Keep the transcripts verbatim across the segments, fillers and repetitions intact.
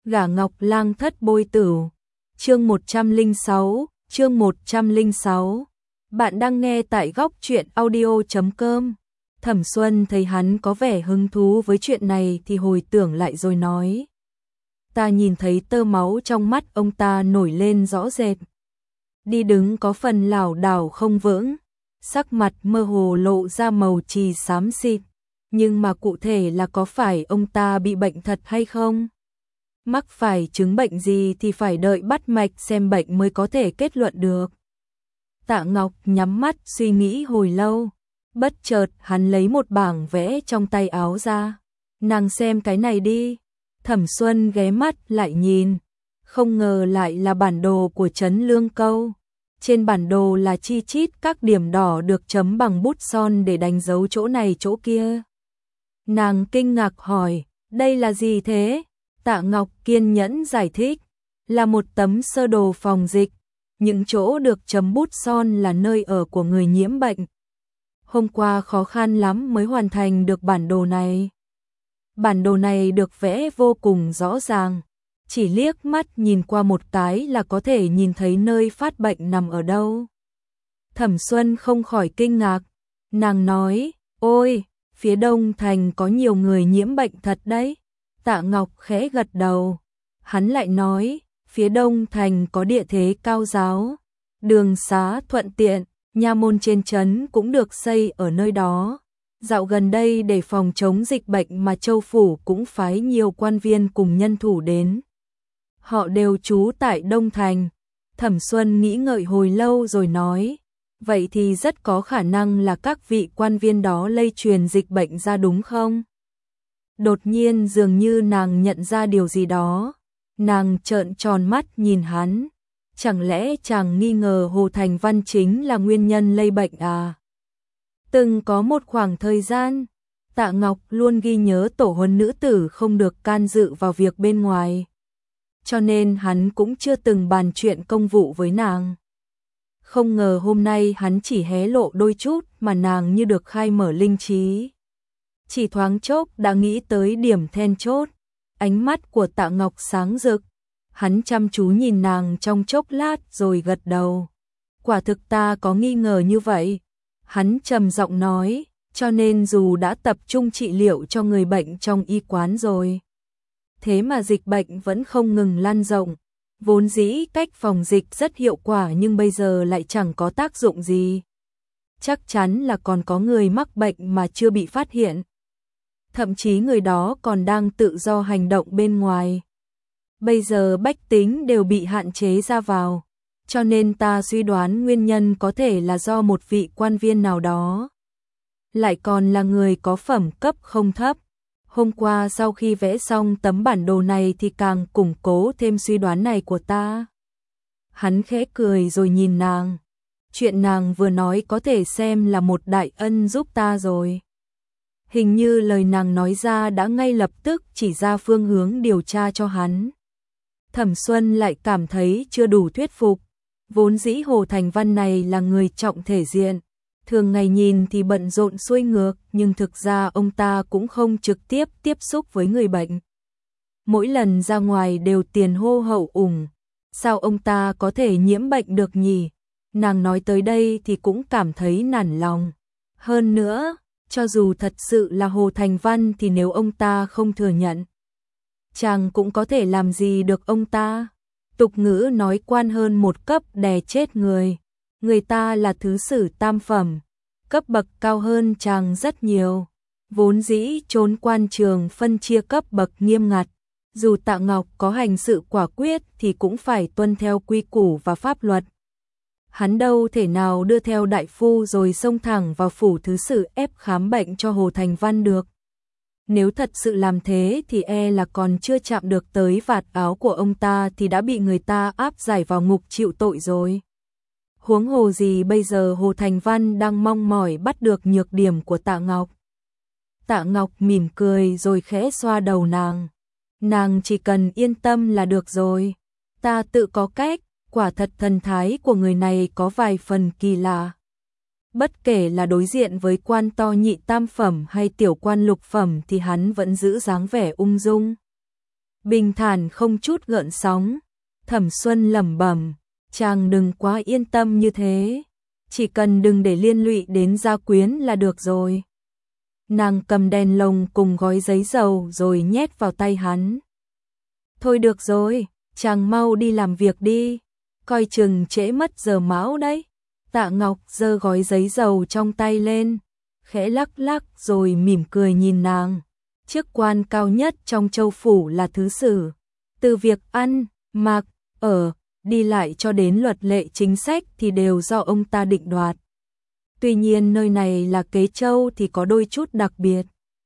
Gả Ngọc Lang thất bôi tửu. Chương một trăm lẻ sáu, chương một trăm lẻ sáu. Bạn đang nghe tại góc truyện audio chấm com. Thẩm Xuân thấy hắn có vẻ hứng thú với chuyện này thì hồi tưởng lại rồi nói. Ta nhìn thấy tơ máu trong mắt ông ta nổi lên rõ rệt. Đi đứng có phần lảo đảo không vững, sắc mặt mơ hồ lộ ra màu chì xám xịt. Nhưng mà cụ thể là có phải ông ta bị bệnh thật hay không? Mắc phải chứng bệnh gì thì phải đợi bắt mạch xem bệnh mới có thể kết luận được. Tạ Ngọc nhắm mắt suy nghĩ hồi lâu, bất chợt hắn lấy một bảng vẽ trong tay áo ra. Nàng xem cái này đi. Thẩm Xuân ghé mắt lại nhìn, không ngờ lại là bản đồ của trấn Lương Câu. Trên bản đồ là chi chít các điểm đỏ được chấm bằng bút son để đánh dấu chỗ này chỗ kia. Nàng kinh ngạc hỏi, đây là gì thế? Tạ Ngọc kiên nhẫn giải thích, là một tấm sơ đồ phòng dịch. Những chỗ được chấm bút son là nơi ở của người nhiễm bệnh. Hôm qua khó khăn lắm mới hoàn thành được bản đồ này. Bản đồ này được vẽ vô cùng rõ ràng, chỉ liếc mắt nhìn qua một cái là có thể nhìn thấy nơi phát bệnh nằm ở đâu. Thẩm Xuân không khỏi kinh ngạc, nàng nói, ôi, phía đông thành có nhiều người nhiễm bệnh thật đấy. Tạ Ngọc khẽ gật đầu, hắn lại nói, phía đông thành có địa thế cao ráo, đường xá thuận tiện, nha môn trên trấn cũng được xây ở nơi đó. Dạo gần đây để phòng chống dịch bệnh mà Châu Phủ cũng phái nhiều quan viên cùng nhân thủ đến. Họ đều trú tại Đông Thành. Thẩm Xuân nghĩ ngợi hồi lâu rồi nói, vậy thì rất có khả năng là các vị quan viên đó lây truyền dịch bệnh ra đúng không? Đột nhiên dường như nàng nhận ra điều gì đó. Nàng trợn tròn mắt nhìn hắn. Chẳng lẽ chàng nghi ngờ Hồ Thành Văn chính là nguyên nhân lây bệnh à? Từng có một khoảng thời gian, Tạ Ngọc luôn ghi nhớ tổ huấn nữ tử không được can dự vào việc bên ngoài. Cho nên hắn cũng chưa từng bàn chuyện công vụ với nàng. Không ngờ hôm nay hắn chỉ hé lộ đôi chút mà nàng như được khai mở linh trí. Chỉ thoáng chốc đã nghĩ tới điểm then chốt. Ánh mắt của Tạ Ngọc sáng rực. Hắn chăm chú nhìn nàng trong chốc lát rồi gật đầu. Quả thực ta có nghi ngờ như vậy. Hắn trầm giọng nói, cho nên dù đã tập trung trị liệu cho người bệnh trong y quán rồi, thế mà dịch bệnh vẫn không ngừng lan rộng. Vốn dĩ cách phòng dịch rất hiệu quả nhưng bây giờ lại chẳng có tác dụng gì. Chắc chắn là còn có người mắc bệnh mà chưa bị phát hiện. Thậm chí người đó còn đang tự do hành động bên ngoài. Bây giờ bách tính đều bị hạn chế ra vào. Cho nên ta suy đoán nguyên nhân có thể là do một vị quan viên nào đó. Lại còn là người có phẩm cấp không thấp. Hôm qua sau khi vẽ xong tấm bản đồ này thì càng củng cố thêm suy đoán này của ta. Hắn khẽ cười rồi nhìn nàng. Chuyện nàng vừa nói có thể xem là một đại ân giúp ta rồi. Hình như lời nàng nói ra đã ngay lập tức chỉ ra phương hướng điều tra cho hắn. Thẩm Xuân lại cảm thấy chưa đủ thuyết phục. Vốn dĩ Hồ Thành Văn này là người trọng thể diện, thường ngày nhìn thì bận rộn xuôi ngược, nhưng thực ra ông ta cũng không trực tiếp tiếp xúc với người bệnh. Mỗi lần ra ngoài đều tiền hô hậu ủng, sao ông ta có thể nhiễm bệnh được nhỉ? Nàng nói tới đây thì cũng cảm thấy nản lòng. Hơn nữa, cho dù thật sự là Hồ Thành Văn thì nếu ông ta không thừa nhận, chàng cũng có thể làm gì được ông ta. Tục ngữ nói quan hơn một cấp đè chết người. Người ta là thứ sử tam phẩm, cấp bậc cao hơn chàng rất nhiều. Vốn dĩ trốn quan trường phân chia cấp bậc nghiêm ngặt. Dù Tạ Ngọc có hành sự quả quyết thì cũng phải tuân theo quy củ và pháp luật. Hắn đâu thể nào đưa theo đại phu rồi xông thẳng vào phủ thứ sử ép khám bệnh cho Hồ Thành Văn được. Nếu thật sự làm thế thì e là còn chưa chạm được tới vạt áo của ông ta thì đã bị người ta áp giải vào ngục chịu tội rồi. Huống hồ gì bây giờ Hồ Thành Văn đang mong mỏi bắt được nhược điểm của Tạ Ngọc. Tạ Ngọc mỉm cười rồi khẽ xoa đầu nàng. Nàng chỉ cần yên tâm là được rồi. Ta tự có cách, quả thật thần thái của người này có vài phần kỳ lạ. Bất kể là đối diện với quan to nhị tam phẩm hay tiểu quan lục phẩm thì hắn vẫn giữ dáng vẻ ung dung. bình thản không chút gợn sóng. Thẩm Xuân lẩm bẩm, chàng đừng quá yên tâm như thế, chỉ cần đừng để liên lụy đến gia quyến là được rồi. Nàng cầm đèn lồng cùng gói giấy dầu rồi nhét vào tay hắn. Thôi được rồi, chàng mau đi làm việc đi, coi chừng trễ mất giờ mão đấy. Tạ Ngọc giơ gói giấy dầu trong tay lên, khẽ lắc lắc rồi mỉm cười nhìn nàng. Chức quan cao nhất trong châu phủ là thứ sử, từ việc ăn, mặc, ở, đi lại cho đến luật lệ chính sách thì đều do ông ta định đoạt. Tuy nhiên nơi này là Kế Châu thì có đôi chút đặc biệt.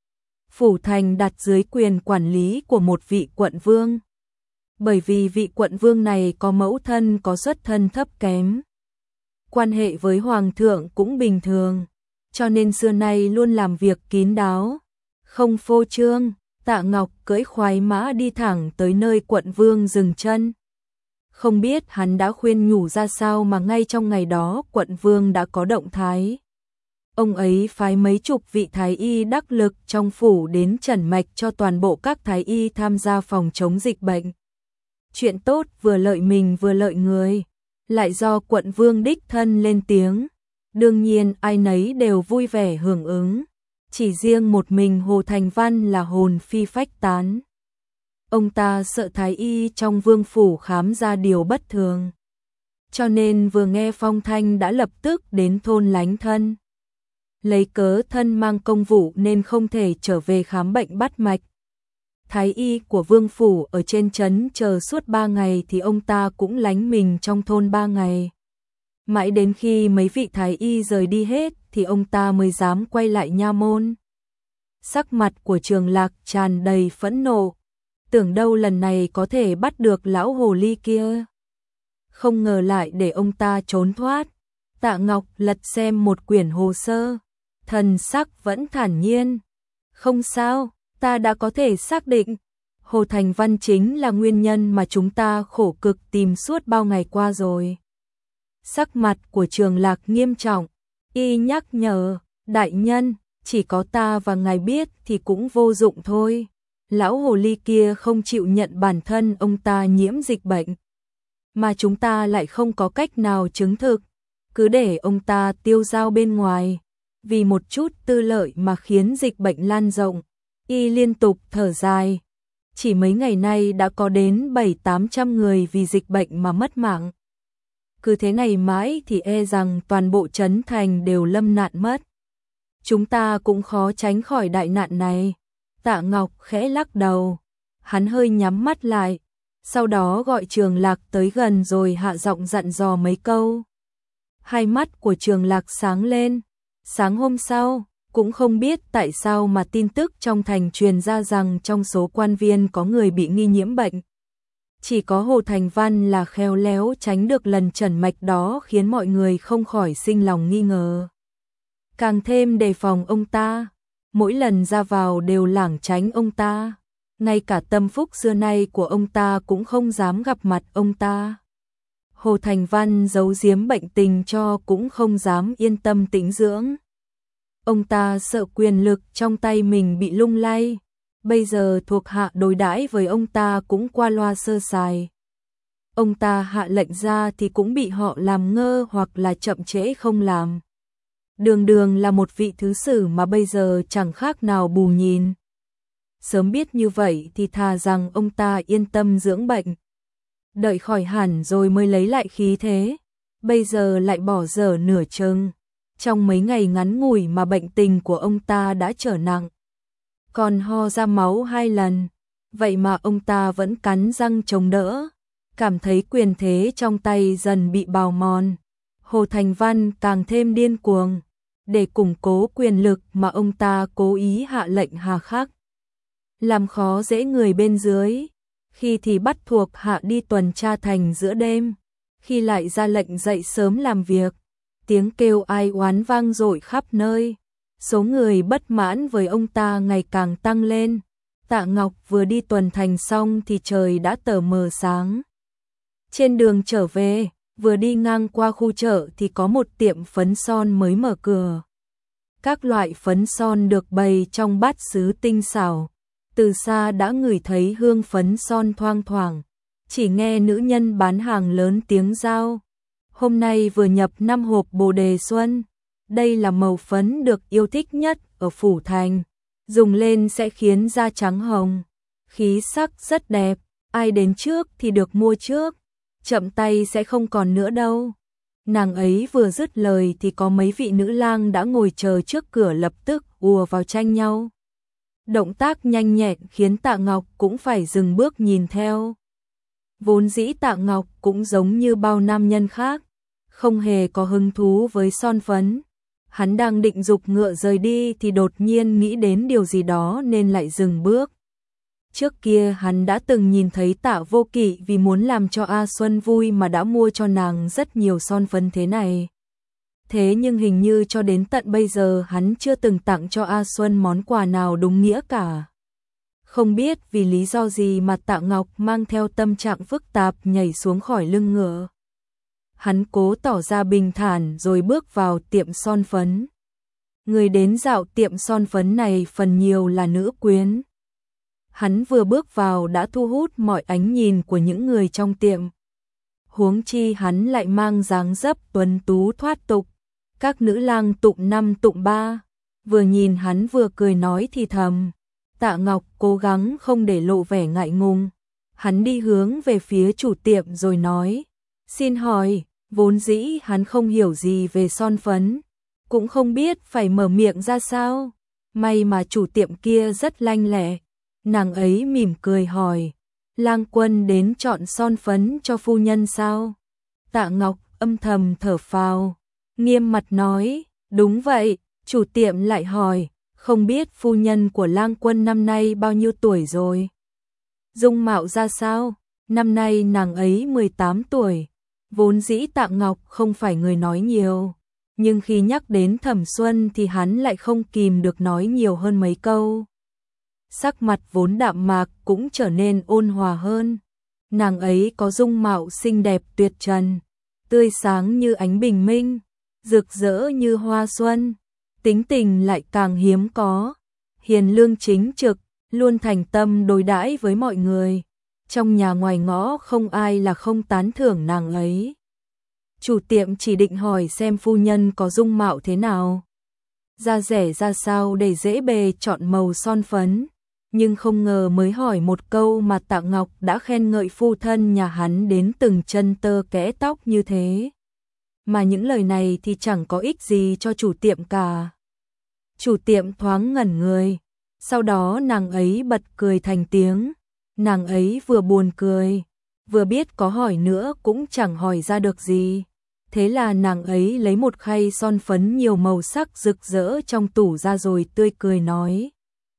Phủ thành đặt dưới quyền quản lý của một vị quận vương. Bởi vì vị quận vương này có mẫu thân có xuất thân thấp kém, quan hệ với hoàng thượng cũng bình thường, cho nên xưa nay luôn làm việc kín đáo, không phô trương. Tạ Ngọc cưỡi khoái mã đi thẳng tới nơi quận vương dừng chân. Không biết hắn đã khuyên nhủ ra sao mà ngay trong ngày đó quận vương đã có động thái. Ông ấy phái mấy chục vị thái y đắc lực trong phủ đến trần mạch cho toàn bộ các thái y tham gia phòng chống dịch bệnh. Chuyện tốt vừa lợi mình vừa lợi người, lại do quận vương đích thân lên tiếng. Đương nhiên ai nấy đều vui vẻ hưởng ứng. Chỉ riêng một mình Hồ Thành Văn là hồn phi phách tán. Ông ta sợ thái y trong vương phủ khám ra điều bất thường, cho nên vừa nghe phong thanh đã lập tức đến thôn Lánh Thân. Lấy cớ thân mang công vụ nên không thể trở về khám bệnh bắt mạch. Thái y của vương phủ ở trên trấn chờ suốt ba ngày thì ông ta cũng lánh mình trong thôn ba ngày. Mãi đến khi mấy vị thái y rời đi hết thì ông ta mới dám quay lại nha môn. Sắc mặt của Trường Lạc tràn đầy phẫn nộ, tưởng đâu lần này có thể bắt được lão hồ ly kia. Không ngờ lại để ông ta trốn thoát. Tạ Ngọc lật xem một quyển hồ sơ, thần sắc vẫn thản nhiên. Không sao, ta đã có thể xác định, Hồ Thành Văn chính là nguyên nhân mà chúng ta khổ cực tìm suốt bao ngày qua rồi. Sắc mặt của Trường Lạc nghiêm trọng, y nhắc nhở, đại nhân, chỉ có ta và ngài biết thì cũng vô dụng thôi. Lão hồ ly kia không chịu nhận bản thân ông ta nhiễm dịch bệnh, mà chúng ta lại không có cách nào chứng thực, cứ để ông ta tiêu dao bên ngoài, vì một chút tư lợi mà khiến dịch bệnh lan rộng. Y liên tục thở dài, chỉ mấy ngày nay đã có đến bảy tám trăm người vì dịch bệnh mà mất mạng. Cứ thế này mãi thì e rằng toàn bộ trấn thành đều lâm nạn mất. Chúng ta cũng khó tránh khỏi đại nạn này. Tạ Ngọc khẽ lắc đầu, hắn hơi nhắm mắt lại, sau đó gọi Trường Lạc tới gần rồi hạ giọng dặn dò mấy câu. Hai mắt của Trường Lạc sáng lên. Sáng hôm sau, cũng không biết tại sao mà tin tức trong thành truyền ra rằng trong số quan viên có người bị nghi nhiễm bệnh. Chỉ có Hồ Thành Văn là khéo léo tránh được lần trần mạch đó, khiến mọi người không khỏi sinh lòng nghi ngờ. Càng thêm đề phòng ông ta, mỗi lần ra vào đều lảng tránh ông ta. Ngay cả tâm phúc xưa nay của ông ta cũng không dám gặp mặt ông ta. Hồ Thành Văn giấu giếm bệnh tình cho cũng không dám yên tâm tĩnh dưỡng. Ông ta sợ quyền lực trong tay mình bị lung lay. Bây giờ thuộc hạ đối đãi với ông ta cũng qua loa sơ sài. Ông ta hạ lệnh ra thì cũng bị họ làm ngơ hoặc là chậm trễ không làm. Đường đường là một vị thứ sử mà bây giờ chẳng khác nào bù nhìn. Sớm biết như vậy thì thà rằng ông ta yên tâm dưỡng bệnh, đợi khỏi hẳn rồi mới lấy lại khí thế. Bây giờ lại bỏ dở nửa chừng. Trong mấy ngày ngắn ngủi mà bệnh tình của ông ta đã trở nặng, còn ho ra máu hai lần. Vậy mà ông ta vẫn cắn răng chống đỡ, cảm thấy quyền thế trong tay dần bị bào mòn. Hồ Thành Văn càng thêm điên cuồng. Để củng cố quyền lực mà ông ta cố ý hạ lệnh hà khắc, làm khó dễ người bên dưới. Khi thì bắt thuộc hạ đi tuần tra thành giữa đêm, khi lại ra lệnh dậy sớm làm việc. Tiếng kêu ai oán vang dội khắp nơi. Số người bất mãn với ông ta ngày càng tăng lên. Tạ Ngọc vừa đi tuần thành xong thì trời đã tờ mờ sáng. Trên đường trở về, vừa đi ngang qua khu chợ thì có một tiệm phấn son mới mở cửa. Các loại phấn son được bày trong bát sứ tinh xảo, từ xa đã ngửi thấy hương phấn son thoang thoảng, chỉ nghe nữ nhân bán hàng lớn tiếng rao. Hôm nay vừa nhập năm hộp Bồ Đề Xuân, đây là màu phấn được yêu thích nhất ở Phủ Thành, dùng lên sẽ khiến da trắng hồng, khí sắc rất đẹp, ai đến trước thì được mua trước, chậm tay sẽ không còn nữa đâu. Nàng ấy vừa dứt lời thì có mấy vị nữ lang đã ngồi chờ trước cửa lập tức ùa vào tranh nhau. Động tác nhanh nhẹn khiến Tạ Ngọc cũng phải dừng bước nhìn theo. Vốn dĩ Tạ Ngọc cũng giống như bao nam nhân khác, không hề có hứng thú với son phấn. Hắn đang định giục ngựa rời đi thì đột nhiên nghĩ đến điều gì đó nên lại dừng bước. Trước kia hắn đã từng nhìn thấy Tạ Vô Kỵ vì muốn làm cho A Xuân vui mà đã mua cho nàng rất nhiều son phấn thế này. Thế nhưng hình như cho đến tận bây giờ hắn chưa từng tặng cho A Xuân món quà nào đúng nghĩa cả. Không biết vì lý do gì mà Tạ Ngọc mang theo tâm trạng phức tạp nhảy xuống khỏi lưng ngựa. Hắn cố tỏ ra bình thản rồi bước vào tiệm son phấn. Người đến dạo tiệm son phấn này phần nhiều là nữ quyến. Hắn vừa bước vào đã thu hút mọi ánh nhìn của những người trong tiệm. Huống chi hắn lại mang dáng dấp tuấn tú thoát tục. Các nữ lang tụng năm tụng ba, vừa nhìn hắn vừa cười nói thì thầm. Tạ Ngọc cố gắng không để lộ vẻ ngại ngùng. Hắn đi hướng về phía chủ tiệm rồi nói, xin hỏi, vốn dĩ hắn không hiểu gì về son phấn, cũng không biết phải mở miệng ra sao. May mà chủ tiệm kia rất lanh lẹ, nàng ấy mỉm cười hỏi, lang quân đến chọn son phấn cho phu nhân sao? Tạ Ngọc âm thầm thở phào, nghiêm mặt nói, đúng vậy. Chủ tiệm lại hỏi, không biết phu nhân của lang quân năm nay bao nhiêu tuổi rồi? Dung mạo ra sao? Năm nay nàng ấy mười tám tuổi. Vốn dĩ Tạ Ngọc không phải người nói nhiều, nhưng khi nhắc đến Thẩm Xuân thì hắn lại không kìm được nói nhiều hơn mấy câu. Sắc mặt vốn đạm mạc cũng trở nên ôn hòa hơn. Nàng ấy có dung mạo xinh đẹp tuyệt trần, tươi sáng như ánh bình minh, rực rỡ như hoa xuân, tính tình lại càng hiếm có, hiền lương chính trực, luôn thành tâm đối đãi với mọi người. Trong nhà ngoài ngõ không ai là không tán thưởng nàng ấy. Chủ tiệm chỉ định hỏi xem phu nhân có dung mạo thế nào, da rẻ ra sao để dễ bề chọn màu son phấn, nhưng không ngờ mới hỏi một câu mà Tạ Ngọc đã khen ngợi phu thân nhà hắn đến từng chân tơ kẽ tóc như thế. Mà những lời này thì chẳng có ích gì cho chủ tiệm cả. Chủ tiệm thoáng ngẩn người, sau đó nàng ấy bật cười thành tiếng. Nàng ấy vừa buồn cười, vừa biết có hỏi nữa cũng chẳng hỏi ra được gì. Thế là nàng ấy lấy một khay son phấn nhiều màu sắc rực rỡ trong tủ ra rồi tươi cười nói,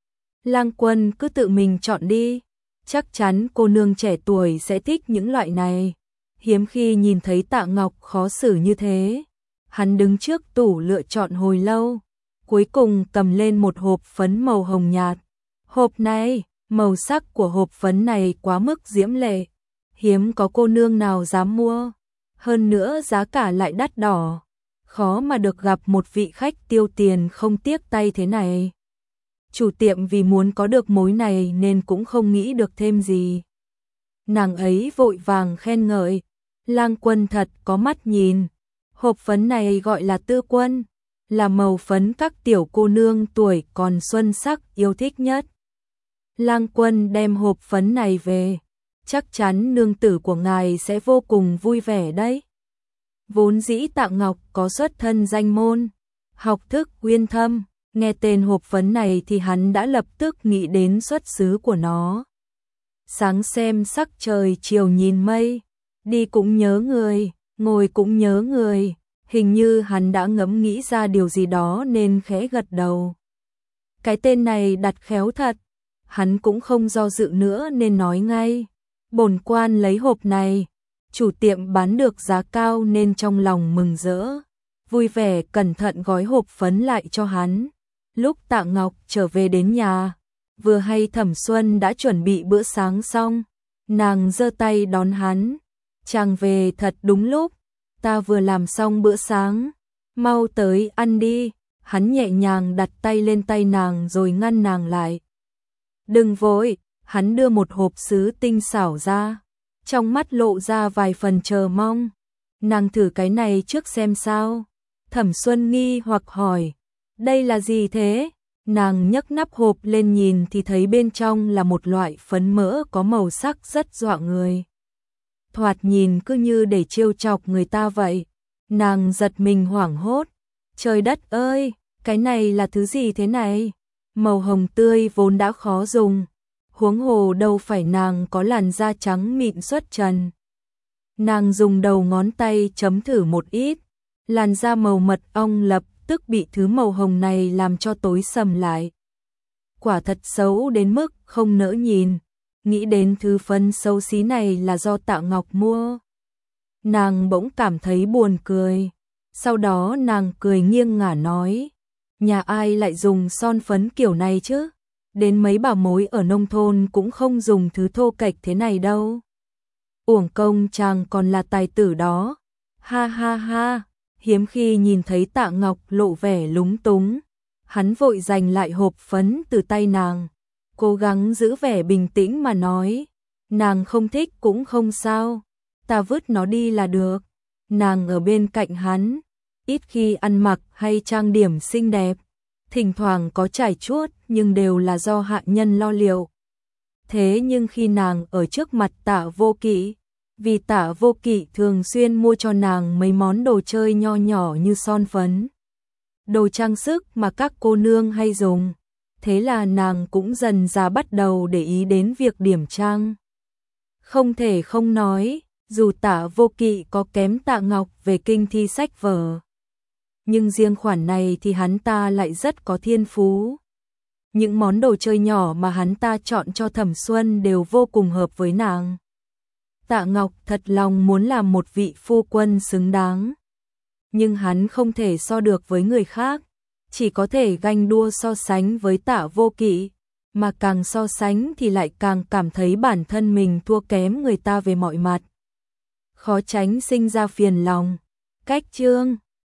lang quân cứ tự mình chọn đi, chắc chắn cô nương trẻ tuổi sẽ thích những loại này. Hiếm khi nhìn thấy Tạ Ngọc khó xử như thế. Hắn đứng trước tủ lựa chọn hồi lâu, cuối cùng cầm lên một hộp phấn màu hồng nhạt. Hộp này, màu sắc của hộp phấn này quá mức diễm lệ, hiếm có cô nương nào dám mua. Hơn nữa giá cả lại đắt đỏ, khó mà được gặp một vị khách tiêu tiền không tiếc tay thế này. Chủ tiệm vì muốn có được mối này nên cũng không nghĩ được thêm gì. Nàng ấy vội vàng khen ngợi, lang quân thật có mắt nhìn. Hộp phấn này gọi là Tư Quân, là màu phấn các tiểu cô nương tuổi còn xuân sắc yêu thích nhất. Lang quân đem hộp phấn này về, chắc chắn nương tử của ngài sẽ vô cùng vui vẻ đấy. Vốn dĩ Tạ Ngọc có xuất thân danh môn, học thức uyên thâm, nghe tên hộp phấn này thì hắn đã lập tức nghĩ đến xuất xứ của nó. Sáng xem sắc trời, chiều nhìn mây, đi cũng nhớ người, ngồi cũng nhớ người. Hình như hắn đã ngẫm nghĩ ra điều gì đó nên khẽ gật đầu. Cái tên này đặt khéo thật. Hắn cũng không do dự nữa nên nói ngay, bổn quan lấy hộp này. Chủ tiệm bán được giá cao nên trong lòng mừng rỡ, vui vẻ cẩn thận gói hộp phấn lại cho hắn. Lúc Tạ Ngọc trở về đến nhà, vừa hay Thẩm Xuân đã chuẩn bị bữa sáng xong, nàng giơ tay đón hắn, chàng về thật đúng lúc, ta vừa làm xong bữa sáng, mau tới ăn đi. Hắn nhẹ nhàng đặt tay lên tay nàng rồi ngăn nàng lại. Đừng vội, hắn đưa một hộp sứ tinh xảo ra, trong mắt lộ ra vài phần chờ mong. Nàng thử cái này trước xem sao. Thẩm Xuân nghi hoặc hỏi, đây là gì thế? Nàng nhấc nắp hộp lên nhìn thì thấy bên trong là một loại phấn mỡ có màu sắc rất dọa người. Thoạt nhìn cứ như để trêu chọc người ta vậy. Nàng giật mình hoảng hốt. Trời đất ơi, cái này là thứ gì thế này? Màu hồng tươi vốn đã khó dùng. Huống hồ đâu phải nàng có làn da trắng mịn xuất trần. Nàng dùng đầu ngón tay chấm thử một ít. Làn da màu mật ong lập tức bị thứ màu hồng này làm cho tối sầm lại. Quả thật xấu đến mức không nỡ nhìn. Nghĩ đến thứ phấn xấu xí này là do Tạ Ngọc mua. Nàng bỗng cảm thấy buồn cười. Sau đó nàng cười nghiêng ngả nói, nhà ai lại dùng son phấn kiểu này chứ? Đến mấy bà mối ở nông thôn cũng không dùng thứ thô kệch thế này đâu. Uổng công chàng còn là tài tử đó. Ha ha ha, hiếm khi nhìn thấy Tạ Ngọc lộ vẻ lúng túng. Hắn vội giành lại hộp phấn từ tay nàng, cố gắng giữ vẻ bình tĩnh mà nói, nàng không thích cũng không sao, ta vứt nó đi là được. Nàng ở bên cạnh hắn, ít khi ăn mặc hay trang điểm xinh đẹp, thỉnh thoảng có trải chuốt nhưng đều là do hạ nhân lo liệu. Thế nhưng khi nàng ở trước mặt Tạ Vô Kỵ, vì Tạ Vô Kỵ thường xuyên mua cho nàng mấy món đồ chơi nho nhỏ như son phấn, đồ trang sức mà các cô nương hay dùng, thế là nàng cũng dần dà bắt đầu để ý đến việc điểm trang. Không thể không nói, dù Tạ Vô Kỵ có kém Tạ Ngọc về kinh thi sách vở, nhưng riêng khoản này thì hắn ta lại rất có thiên phú. Những món đồ chơi nhỏ mà hắn ta chọn cho Thẩm Xuân đều vô cùng hợp với nàng. Tạ Ngọc thật lòng muốn làm một vị phu quân xứng đáng, nhưng hắn không thể so được với người khác, chỉ có thể ganh đua so sánh với Tạ Vô Kỵ, mà càng so sánh thì lại càng cảm thấy bản thân mình thua kém người ta về mọi mặt, khó tránh sinh ra phiền lòng. Cách chương